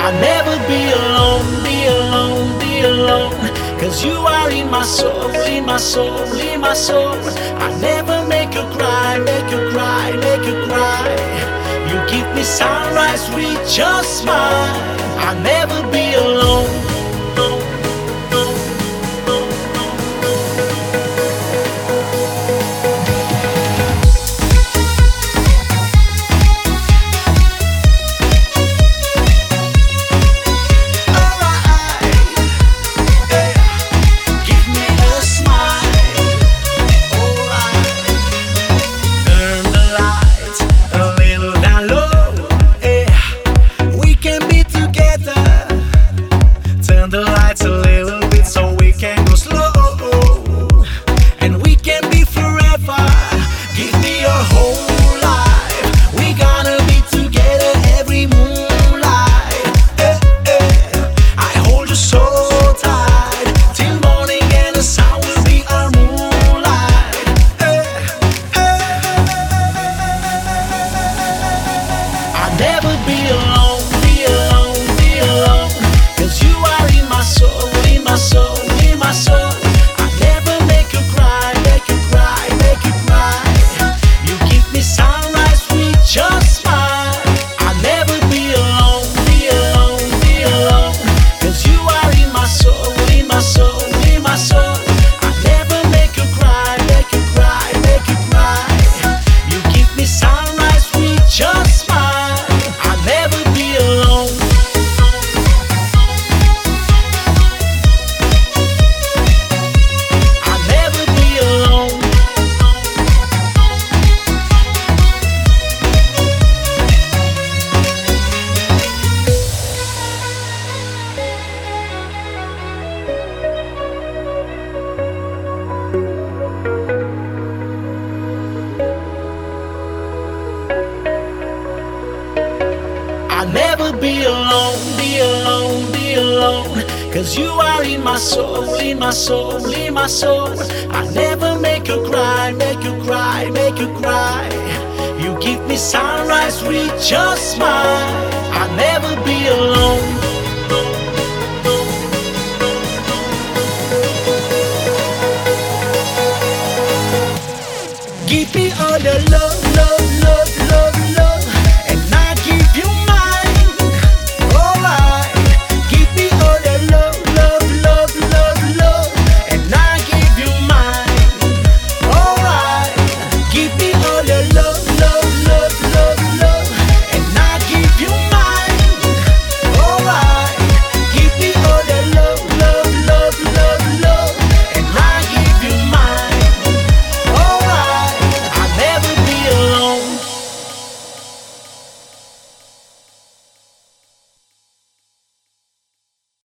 I'll never be alone, be alone, be alone. 'Cause you are in my soul, in my soul, in my soul. I'll never make you cry, make you cry, make you cry. You give me sunrise with your smile. I'll never be alone. The lights a little bit so we can go slow, and we can be forever. Give me your whole life. We gonna be together every moonlight. I hold you so tight till morning, and the sun will be our moonlight. I'll never be alone, be alone, be alone. 'Cause you are in my soul, in my soul, in my soul. I never make you cry, make you cry, make you cry. You give me sunrise with your smile. I'll never be alone, be alone, be alone. 'Cause you are in my soul, in my soul, in my soul. I never make you cry, make you cry, make you cry. You give me sunrise with your smile. I'll never be alone. I'll never be alone, be alone, be alone. 'Cause you are in my soul, in my soul, in my soul. I'll never make you cry, make you cry, make you cry. You give me sunrise with your smile. I'll never be alone.